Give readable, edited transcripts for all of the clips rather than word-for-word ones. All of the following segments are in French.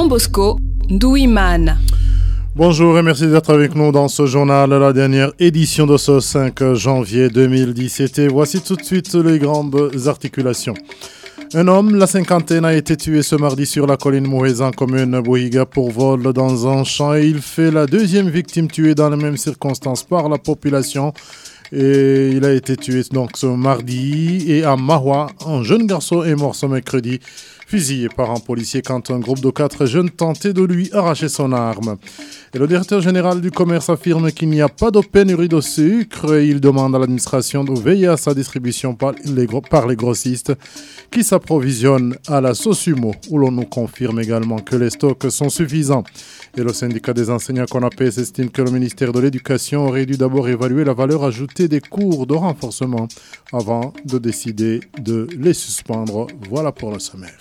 Jean Bosco Douimane. Bonjour et merci d'être avec nous dans ce journal, la dernière édition de ce 5 janvier 2017. Et voici tout de suite les grandes articulations. Un homme, la cinquantaine, a été tué ce mardi sur la colline Mouhéza, commune Bouhiga, pour vol dans un champ. Et il fait la deuxième victime tuée dans les mêmes circonstances par la population. Et il a été tué donc ce mardi. Et à Mahwa, un jeune garçon est mort ce mercredi, fusillé par un policier quand un groupe de 4 jeunes tentait de lui arracher son arme. Et le directeur général du commerce affirme qu'il n'y a pas de pénurie de sucre et il demande à l'administration de veiller à sa distribution par les grossistes qui s'approvisionnent à la Sosumo, où l'on nous confirme également que les stocks sont suffisants. Et le syndicat des enseignants CONAPES estime que le ministère de l'Éducation aurait dû d'abord évaluer la valeur ajoutée des cours de renforcement avant de décider de les suspendre. Voilà pour le sommaire.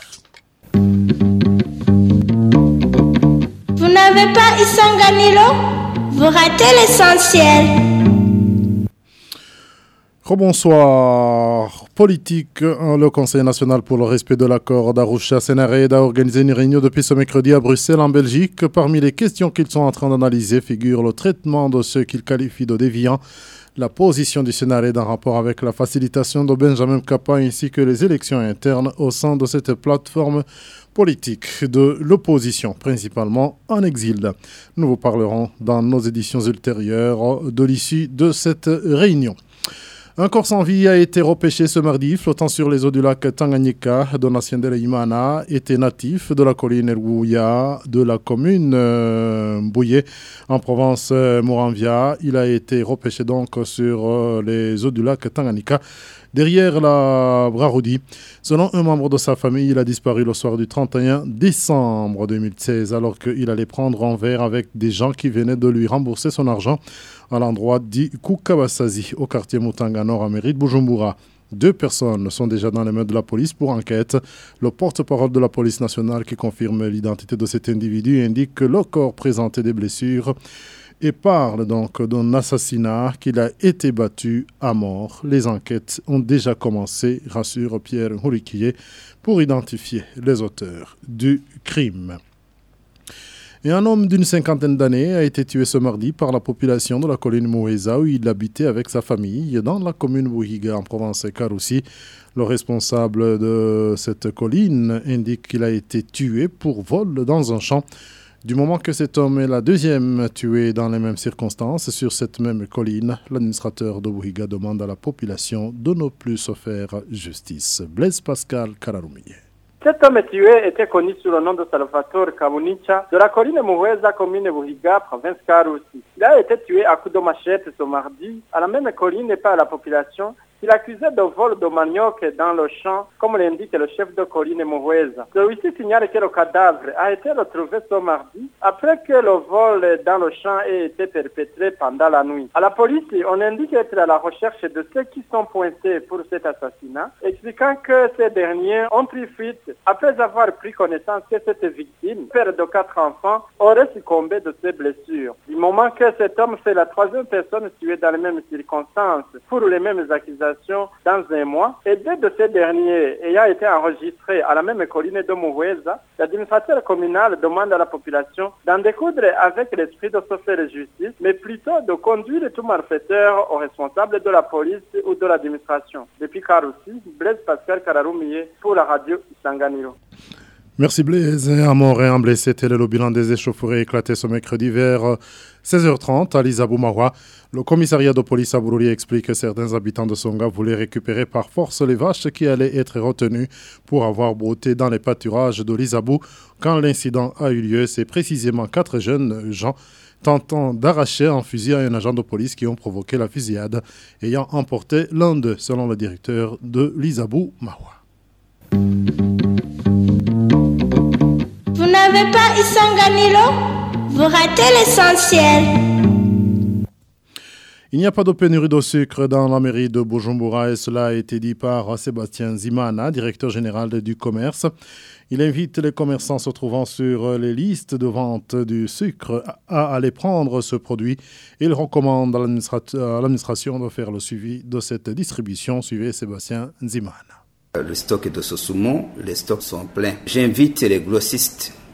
Vous n'avez pas Isanganilo? Vous ratez l'essentiel. Rebonsoir. Politique, le Conseil national pour le respect de l'accord d'Arusha-Sénarède a organisé une réunion depuis ce mercredi à Bruxelles, en Belgique. Parmi les questions qu'ils sont en train d'analyser figure le traitement de ceux qu'ils qualifient de déviants, la position du Sénarède en rapport avec la facilitation de Benjamin Mkapa ainsi que les élections internes au sein de cette plateforme politique de l'opposition, principalement en exil. Nous vous parlerons dans nos éditions ultérieures de l'issue de cette réunion. Un corps sans vie a été repêché ce mardi, flottant sur les eaux du lac Tanganyika. Donatien Imana était natif de la colline Elgouya de la commune Bouillé en province Moranvia. Il a été repêché donc sur les eaux du lac Tanganyika, derrière la Braroudi. Selon un membre de sa famille, il a disparu le soir du 31 décembre 2016 alors qu'il allait prendre un verre avec des gens qui venaient de lui rembourser son argent à l'endroit dit Kukabasazi, au quartier Mutanga Nord à mairie de Bujumbura. 2 personnes sont déjà dans les mains de la police pour enquête. Le porte-parole de la police nationale qui confirme l'identité de cet individu indique que le corps présentait des blessures et parle donc d'un assassinat, qu'il a été battu à mort. Les enquêtes ont déjà commencé, rassure Pierre Hourikié, pour identifier les auteurs du crime. Et un homme d'une cinquantaine d'années a été tué ce mardi par la population de la colline Mouhéza où il habitait avec sa famille dans la commune Bouhiga en province Karoussi. Le responsable de cette colline indique qu'il a été tué pour vol dans un champ. Du moment que cet homme est la deuxième tuée dans les mêmes circonstances sur cette même colline, l'administrateur de Bouhiga demande à la population de ne plus se faire justice. Blaise Pascal Kararoumiye. Cet homme tué était connu sous le nom de Salvatore Kabunicha de la colline Mouhéza, commune Bouhiga, province Karoussi. Il a été tué à coups de machette ce mardi à la même colline et par la population. Il accusait de vol de manioc dans le champ, comme l'indique le chef de colline Mouhéza. Celui-ci signale que le cadavre a été retrouvé ce mardi après que le vol dans le champ ait été perpétré pendant la nuit. À la police, on indique être à la recherche de ceux qui sont pointés pour cet assassinat, expliquant que ces derniers ont pris fuite après avoir pris connaissance que cette victime, père de 4 enfants, aurait succombé de ses blessures. Du moment que cet homme fait la 3e personne tuée dans les mêmes circonstances pour les mêmes accusations dans un mois, et 2 de ces derniers ayant été enregistrés à la même colline de Mouhéza, l'administrateur communal demande à la population d'en découdre avec l'esprit de se faire justice, mais plutôt de conduire tout malfaiteur aux responsables de la police ou de l'administration. Depuis Karoussi, Blaise Pascal Kararoumiye pour la radio Isanganiro. Merci Blaise. Un mort et un blessé, tel est le bilan des échauffourées éclatées ce mercredi vers 16h30 à Lisabou-Mahwa. Le commissariat de police à Bururi explique que certains habitants de Songa voulaient récupérer par force les vaches qui allaient être retenues pour avoir brouté dans les pâturages de Lisabou. Quand l'incident a eu lieu, c'est précisément 4 jeunes gens tentant d'arracher un fusil à un agent de police qui ont provoqué la fusillade, ayant emporté l'un d'eux, selon le directeur de Lisabou-Mahwa. Vous n'avez pas Isanganilo? Vous ratez l'essentiel. Il n'y a pas de pénurie de sucre dans la mairie de Bujumbura et cela a été dit par Sébastien Zimana, directeur général du commerce. Il invite les commerçants se trouvant sur les listes de vente du sucre à aller prendre ce produit. Il recommande à l'administration de faire le suivi de cette distribution. Suivez Sébastien Zimana. Le stock est de Sosumo, les stocks sont pleins. J'invite les grossistes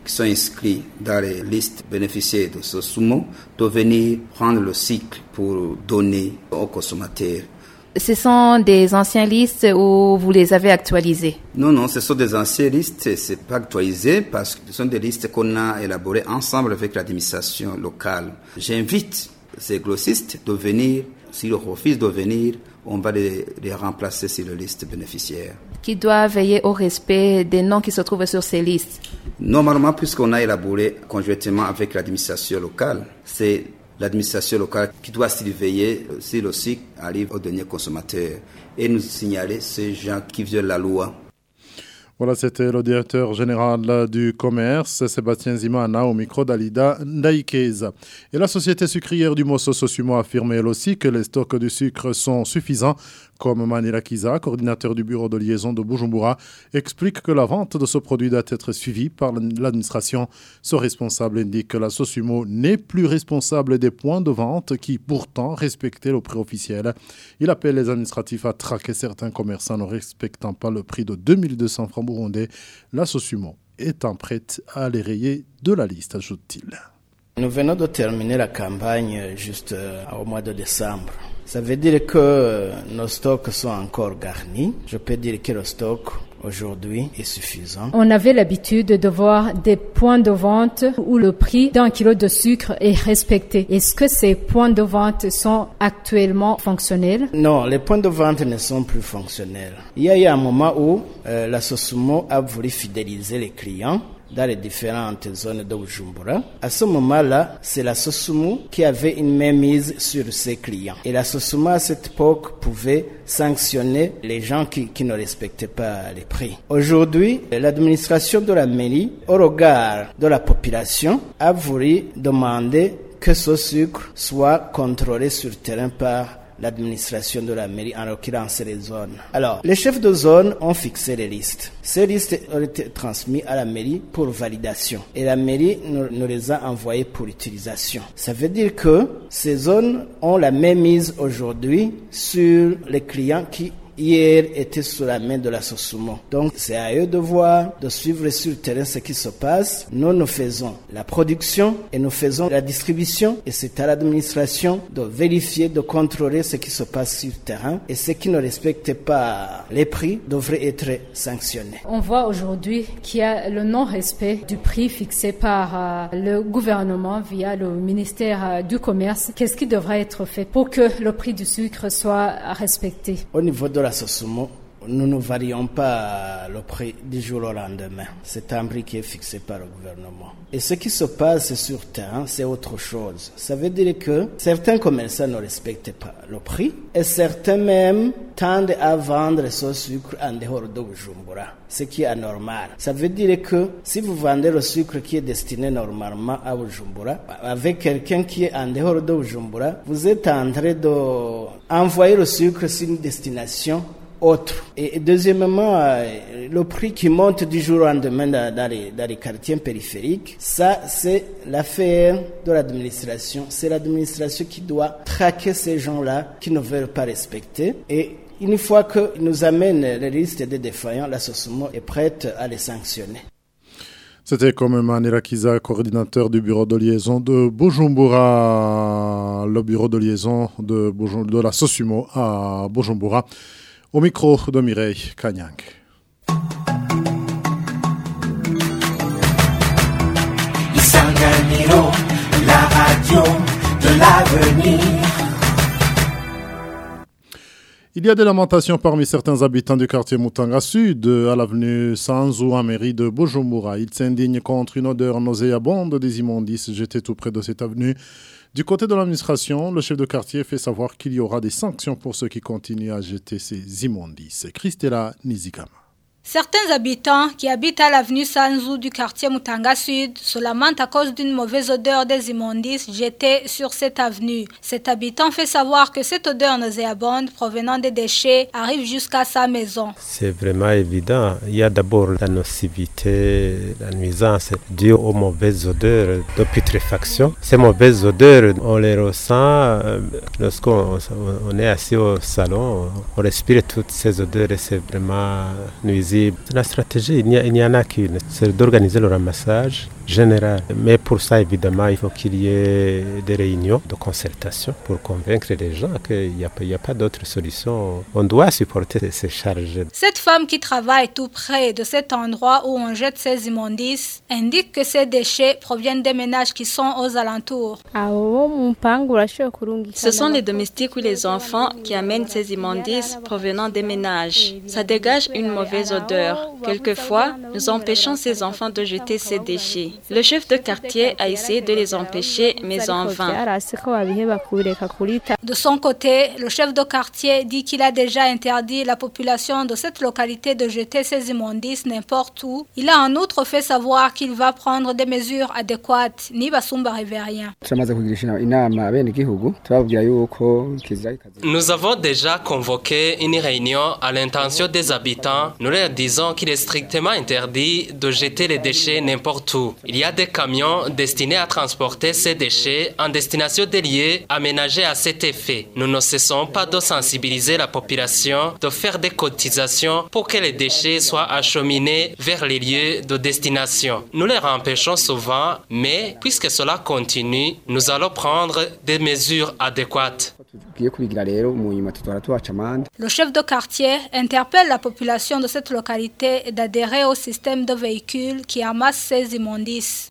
qui sont inscrits dans les listes bénéficiaires de SOSUMO de venir prendre le cycle pour donner aux consommateurs. Ce sont des anciennes listes ou vous les avez actualisées? Non, ce sont des anciennes listes, c'est pas actualisé parce que ce sont des listes qu'on a élaborées ensemble avec l'administration locale. J'invite ces grossistes de venir, s'ils refusent de venir, on va les remplacer sur la liste bénéficiaire. Qui doit veiller au respect des noms qui se trouvent sur ces listes? Normalement, puisqu'on a élaboré conjointement avec l'administration locale, c'est l'administration locale qui doit surveiller si le cycle arrive au dernier consommateur et nous signaler ces gens qui violent la loi. Voilà, c'était le directeur général du commerce, Sébastien Zimana, au micro d'Alida Ndaïkeza. Et la société sucrière du Mosso Sosumo a affirmé elle aussi que les stocks de sucre sont suffisants. Comme Manira Kiza, coordinateur du bureau de liaison de Bujumbura, explique que la vente de ce produit doit être suivie par l'administration. Ce responsable indique que la Sosumo n'est plus responsable des points de vente qui pourtant respectaient le prix officiel. Il appelle les administratifs à traquer certains commerçants ne respectant pas le prix de 2200 francs burundais. La Sosumo étant prête à les rayer de la liste, ajoute-t-il. Nous venons de terminer la campagne juste au mois de décembre. Ça veut dire que nos stocks sont encore garnis. Je peux dire que le stock aujourd'hui est suffisant. On avait l'habitude de voir des points de vente où le prix d'un kilo de sucre est respecté. Est-ce que ces points de vente sont actuellement fonctionnels? Non, les points de vente ne sont plus fonctionnels. Il y a eu un moment où la Sosumo a voulu fidéliser les clients dans les différentes zones de Bujumbura. À ce moment-là, c'est la Sosumo qui avait une mainmise sur ses clients. Et la Sosumo, à cette époque, pouvait sanctionner les gens qui ne respectaient pas les prix. Aujourd'hui, l'administration de la mairie, au regard de la population, a voulu demander que ce sucre soit contrôlé sur terrain par l'administration de la mairie, en l'occurrence les zones. Alors, les chefs de zone ont fixé les listes. Ces listes ont été transmises à la mairie pour validation. Et la mairie nous les a envoyées pour utilisation. Ça veut dire que ces zones ont la même mise aujourd'hui sur les clients qui hier était sous la main de la Sosumo. Donc c'est à eux de voir, de suivre sur le terrain ce qui se passe. Nous faisons la production et nous faisons la distribution et c'est à l'administration de vérifier, de contrôler ce qui se passe sur le terrain et ceux qui ne respectent pas les prix devraient être sanctionnés. On voit aujourd'hui qu'il y a le non-respect du prix fixé par le gouvernement via le ministère du Commerce. Qu'est-ce qui devrait être fait pour que le prix du sucre soit respecté? Au niveau de la Sosumo, nous ne varions pas le prix du jour au lendemain. C'est un prix qui est fixé par le gouvernement. Et ce qui se passe sur terrain, c'est autre chose. Ça veut dire que certains commerçants ne respectent pas le prix et certains même tendent à vendre ce sucre en dehors de Bujumbura, ce qui est anormal. Ça veut dire que si vous vendez le sucre qui est destiné normalement à Bujumbura, avec quelqu'un qui est en dehors de Bujumbura, vous êtes en train d'envoyer le sucre sur une destination autre. Et deuxièmement, le prix qui monte du jour au lendemain dans les quartiers périphériques, ça c'est l'affaire de l'administration. C'est l'administration qui doit traquer ces gens-là qui ne veulent pas respecter. Et une fois qu'ils nous amènent les listes des défaillants, la Sosumo est prête à les sanctionner. C'était comme Manira Kiza, coordinateur du bureau de liaison de Bujumbura, le bureau de liaison de la Sosumo à Bujumbura. Au micro de Mireille Kanyang. Isanganiro, la radio de l'avenir. Il y a des lamentations parmi certains habitants du quartier Mutanga Sud, à l'avenue Sanzu, en mairie de Bujumbura. Ils s'indignent contre une odeur nauséabonde des immondices jetés tout près de cette avenue. Du côté de l'administration, le chef de quartier fait savoir qu'il y aura des sanctions pour ceux qui continuent à jeter ces immondices. Christella Nizigama. Certains habitants qui habitent à l'avenue Sanzu du quartier Mutanga Sud se lamentent à cause d'une mauvaise odeur des immondices jetés sur cette avenue. Cet habitant fait savoir que cette odeur nauséabonde provenant des déchets arrive jusqu'à sa maison. C'est vraiment évident. Il y a d'abord la nocivité, la nuisance due aux mauvaises odeurs de putréfaction. Ces mauvaises odeurs, on les ressent lorsqu'on est assis au salon. On respire toutes ces odeurs et c'est vraiment nuisible visibles. La stratégie, il n'y en a qu'une, c'est d'organiser le ramassage général. Mais pour ça, évidemment, il faut qu'il y ait des réunions de concertation pour convaincre les gens qu'il n'y a pas d'autre solution. On doit supporter ces charges. Cette femme qui travaille tout près de cet endroit où on jette ces immondices indique que ces déchets proviennent des ménages qui sont aux alentours. Ce sont les domestiques ou les enfants qui amènent ces immondices provenant des ménages. Ça dégage une mauvaise odeur. Quelquefois, nous empêchons ces enfants de jeter ces déchets. Le chef de quartier a essayé de les empêcher, mais en vain. De son côté, le chef de quartier dit qu'il a déjà interdit la population de cette localité de jeter ses immondices n'importe où. Il a en outre fait savoir qu'il va prendre des mesures adéquates. Nibasumba Révérien. Nous avons déjà convoqué une réunion à l'intention des habitants. Nous leur disons qu'il est strictement interdit de jeter les déchets n'importe où. Il y a des camions destinés à transporter ces déchets en destination des lieux aménagés à cet effet. Nous ne cessons pas de sensibiliser la population, de faire des cotisations pour que les déchets soient acheminés vers les lieux de destination. Nous les empêchons souvent, mais puisque cela continue, nous allons prendre des mesures adéquates. Le chef de quartier interpelle la population de cette localité d'adhérer au système de véhicules qui amassent ces immondices.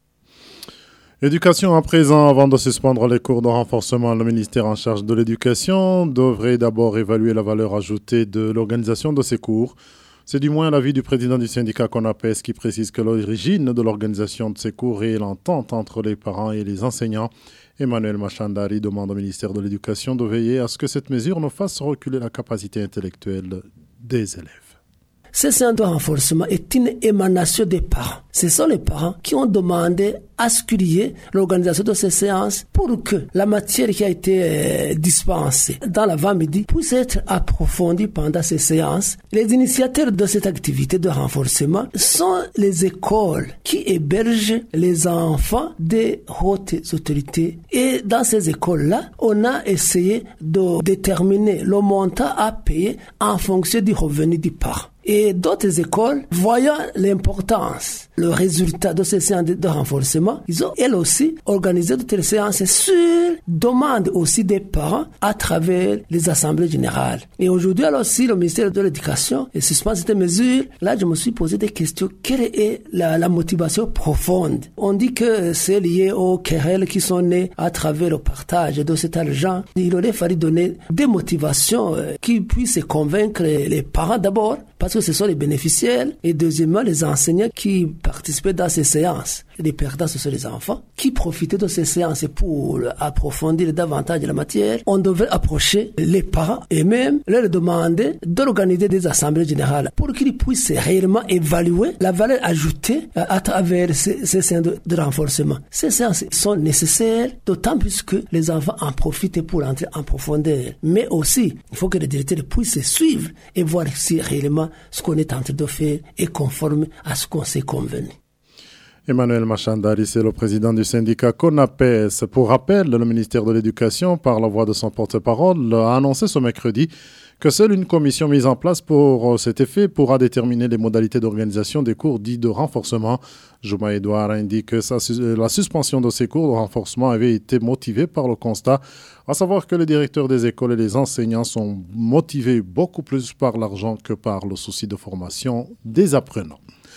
Éducation à présent, avant de suspendre les cours de renforcement, le ministère en charge de l'éducation devrait d'abord évaluer la valeur ajoutée de l'organisation de ces cours. C'est du moins l'avis du président du syndicat CONAPES qui précise que l'origine de l'organisation de ces cours est l'entente entre les parents et les enseignants. Emmanuel Machandari demande au ministère de l'Éducation de veiller à ce que cette mesure ne fasse reculer la capacité intellectuelle des élèves. Ce séance de renforcement est une émanation des parents. Ce sont les parents qui ont demandé à ce qu'il y ait l'organisation de ces séances pour que la matière qui a été dispensée dans l'avant-midi puisse être approfondie pendant ces séances. Les initiateurs de cette activité de renforcement sont les écoles qui hébergent les enfants des hautes autorités. Et dans ces écoles-là, on a essayé de déterminer le montant à payer en fonction du revenu du parent. Et d'autres écoles, voyant l'importance, le résultat de ces séances de renforcement, ils ont elles aussi organisé de telles séances sur demande aussi des parents à travers les assemblées générales. Et aujourd'hui, alors si le ministère de l'Éducation suspend cette mesure, là je me suis posé des questions. Quelle est la motivation profonde? On dit que c'est lié aux querelles qui sont nées à travers le partage de cet argent. Il aurait fallu donner des motivations qui puissent convaincre les parents d'abord, parce que ce sont les bénéficiaires, et deuxièmement les enseignants qui participaient dans ces séances. Les perdants, ce sont les enfants qui profitaient de ces séances pour approfondir davantage la matière. On devrait approcher les parents et même leur demander d'organiser des assemblées générales pour qu'ils puissent réellement évaluer la valeur ajoutée à travers ces séances de renforcement. Ces séances sont nécessaires, d'autant plus que les enfants en profitent pour entrer en profondeur. Mais aussi, il faut que les directeurs puissent suivre et voir si réellement ce qu'on est en train de faire est conforme à ce qu'on s'est convenu. Emmanuel Machandari, c'est le président du syndicat CONAPES. Pour rappel, le ministère de l'Éducation, par la voix de son porte-parole, a annoncé ce mercredi que seule une commission mise en place pour cet effet pourra déterminer les modalités d'organisation des cours dits de renforcement. Juma Edouard indique que la suspension de ces cours de renforcement avait été motivée par le constat, à savoir que les directeurs des écoles et les enseignants sont motivés beaucoup plus par l'argent que par le souci de formation des apprenants.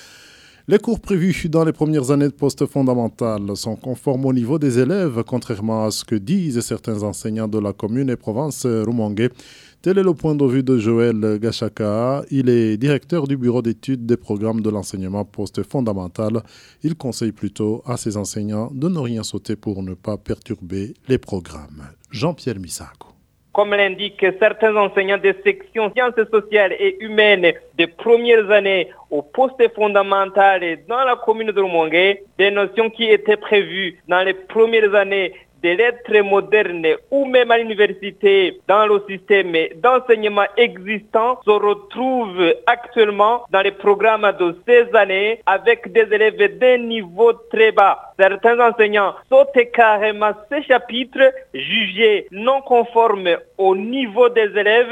Les cours prévus dans les premières années de poste fondamentale sont conformes au niveau des élèves, contrairement à ce que disent certains enseignants de la commune et province Rumongue. Tel est le point de vue de Joël Gachaka. Il est directeur du bureau d'études des programmes de l'enseignement poste fondamental. Il conseille plutôt à ses enseignants de ne rien sauter pour ne pas perturber les programmes. Jean-Pierre Misago. Comme l'indiquent certains enseignants des sections sciences sociales et humaines des premières années au poste fondamental dans la commune de Rumongue, des notions qui étaient prévues dans les premières années des lettres modernes ou même à l'université dans le système d'enseignement existant se retrouvent actuellement dans les programmes de ces années avec des élèves d'un niveau très bas. Certains enseignants sautent carrément ces chapitres jugés non conformes au niveau des élèves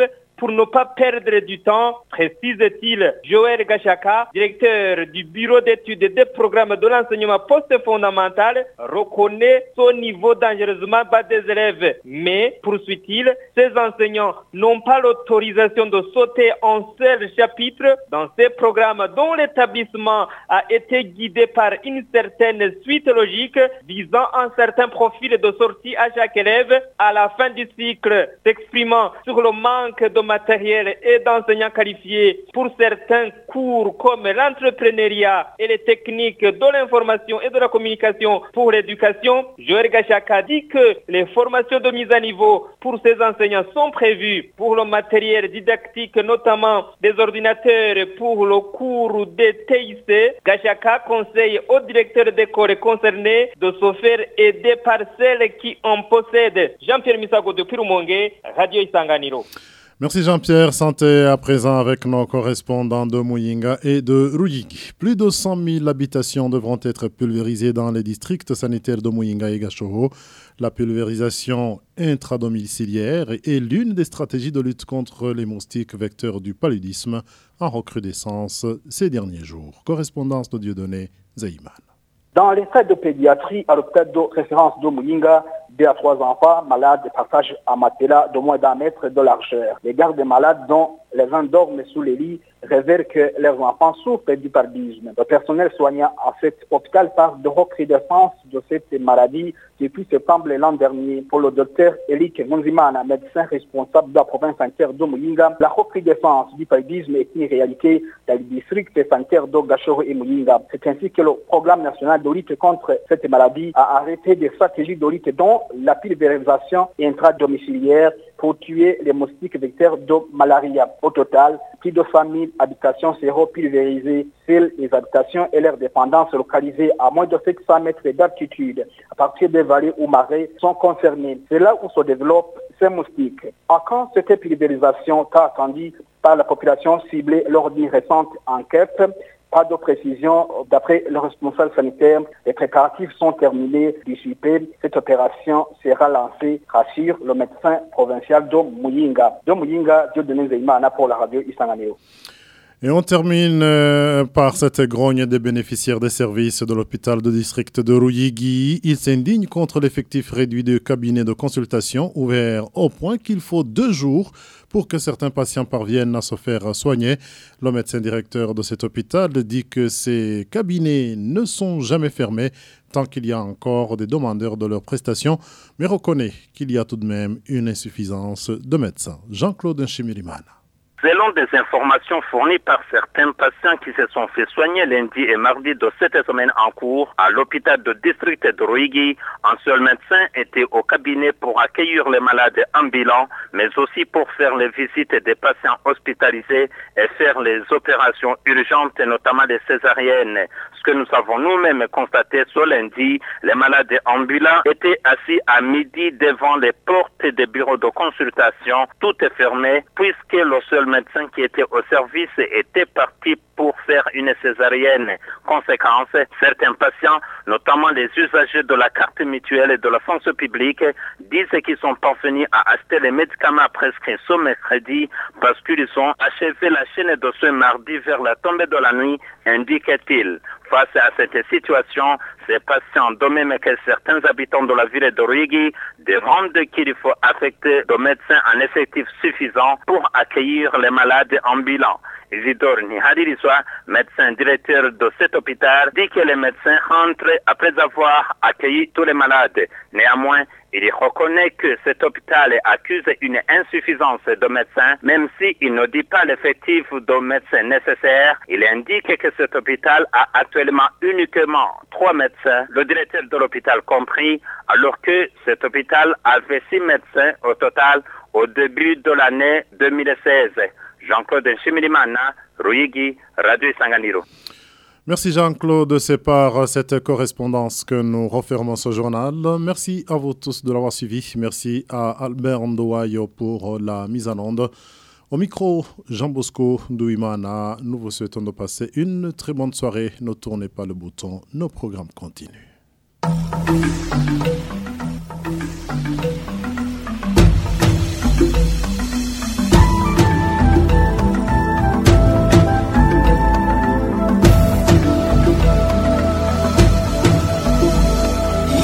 pour ne pas perdre du temps, précise-t-il. Joël Gachaka, directeur du bureau d'études et des programmes de l'enseignement post-fondamental, reconnaît son niveau dangereusement bas des élèves. Mais, poursuit-il, ces enseignants n'ont pas l'autorisation de sauter un seul chapitre dans ces programmes dont l'établissement a été guidé par une certaine suite logique visant un certain profil de sortie à chaque élève à la fin du cycle, s'exprimant sur le manque de matériel et d'enseignants qualifiés pour certains cours comme l'entrepreneuriat et les techniques de l'information et de la communication pour l'éducation. Joël Gachaka dit que les formations de mise à niveau pour ces enseignants sont prévues pour le matériel didactique, notamment des ordinateurs pour le cours des TIC. Gachaka conseille aux directeurs d'école concernés de se faire aider par celles qui en possèdent. Jean-Pierre Misago de Pirumongue, Radio Isanganiro. Merci Jean-Pierre. Santé à présent avec nos correspondants de Muyinga et de Ruyigi. Plus de 100 000 habitations devront être pulvérisées dans les districts sanitaires de Muyinga et Gashoho. La pulvérisation intradomiciliaire est l'une des stratégies de lutte contre les moustiques vecteurs du paludisme en recrudescence ces derniers jours. Correspondance de Dieudonné Zaïman. Dans les centres de pédiatrie à l'hôpital de référence de Muyinga, 2 à 3 enfants malades partagent un matelas de moins d'1 mètre de largeur. Les gardes malades dont les uns dorment sous les lits révèlent que leurs enfants souffrent du paludisme. Le personnel soignant à cet hôpital parle de recrudescence de cette maladie depuis septembre l'an dernier. Pour le docteur Elik Monzimana, médecin responsable de la province sanitaire de Muyinga, la recrudescence du paludisme est une réalité dans les districts sanitaires de Gashoro et Muyinga. C'est ainsi que le programme national de lutte contre cette maladie a arrêté des stratégies de lutte dont la pulvérisation intradomiciliaire pour tuer les moustiques vecteurs de malaria. Au total, plus de 100 000 habitations seront pulvérisées. Seules les habitations et leurs dépendances localisées à moins de 700 mètres d'altitude, à partir des vallées ou marais, sont concernées. C'est là où se développent ces moustiques. À quand cette pulvérisation qu'a attendue par la population ciblée lors d'une récente enquête? Pas de précision. D'après le responsable sanitaire, les préparatifs sont terminés, dissipés. Cette opération sera lancée, rassure le médecin provincial de Muyinga. De Muyinga, Dieudonné Zeimana pour la radio Isanganiro. Et on termine par cette grogne des bénéficiaires des services de l'hôpital de district de Ruyigi. Ils s'indignent contre l'effectif réduit de cabinets de consultation ouverts au point qu'il faut 2 jours pour que certains patients parviennent à se faire soigner. Le médecin directeur de cet hôpital dit que ces cabinets ne sont jamais fermés tant qu'il y a encore des demandeurs de leurs prestations, mais reconnaît qu'il y a tout de même une insuffisance de médecins. Jean-Claude Nchimirimana. Selon des informations fournies par certains patients qui se sont fait soigner lundi et mardi de cette semaine en cours à l'hôpital de district de Ruyigi, un seul médecin était au cabinet pour accueillir les malades ambulants, mais aussi pour faire les visites des patients hospitalisés et faire les opérations urgentes, notamment les césariennes. Ce que nous avons nous-mêmes constaté ce lundi, les malades ambulants étaient assis à midi devant les portes des bureaux de consultation. Tout est fermé puisque le seul médecin qui était au service était parti pour faire une césarienne. Conséquence, certains patients, notamment les usagers de la carte mutuelle et de la fonction publique, disent qu'ils sont parvenus à acheter les médicaments prescrits ce mercredi parce qu'ils ont achevé la chaîne de ce mardi vers la tombée de la nuit, indique-t-il. Face à cette situation, ces patients, de même que certains habitants de la ville de Ruyigi, demandent qu'il faut affecter des médecins en effectif suffisant pour accueillir les malades ambulants. Isidore Nihadiriswa, médecin directeur de cet hôpital, dit que les médecins rentrent après avoir accueilli tous les malades. Néanmoins, il reconnaît que cet hôpital accuse une insuffisance de médecins, même s'il ne dit pas l'effectif de médecins nécessaires. Il indique que cet hôpital a actuellement uniquement 3 médecins, le directeur de l'hôpital compris, alors que cet hôpital avait 6 médecins au total au début de l'année 2016. Jean-Claude Nchimirimana, Ruyigi, Radio Isanganiro. Merci Jean-Claude, c'est par cette correspondance que nous refermons ce journal. Merci à vous tous de l'avoir suivi. Merci à Albert Ndouayo pour la mise en onde. Au micro, Jean Bosco Ndouimana, nous vous souhaitons de passer une très bonne soirée. Ne tournez pas le bouton, nos programmes continuent.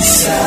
Isa.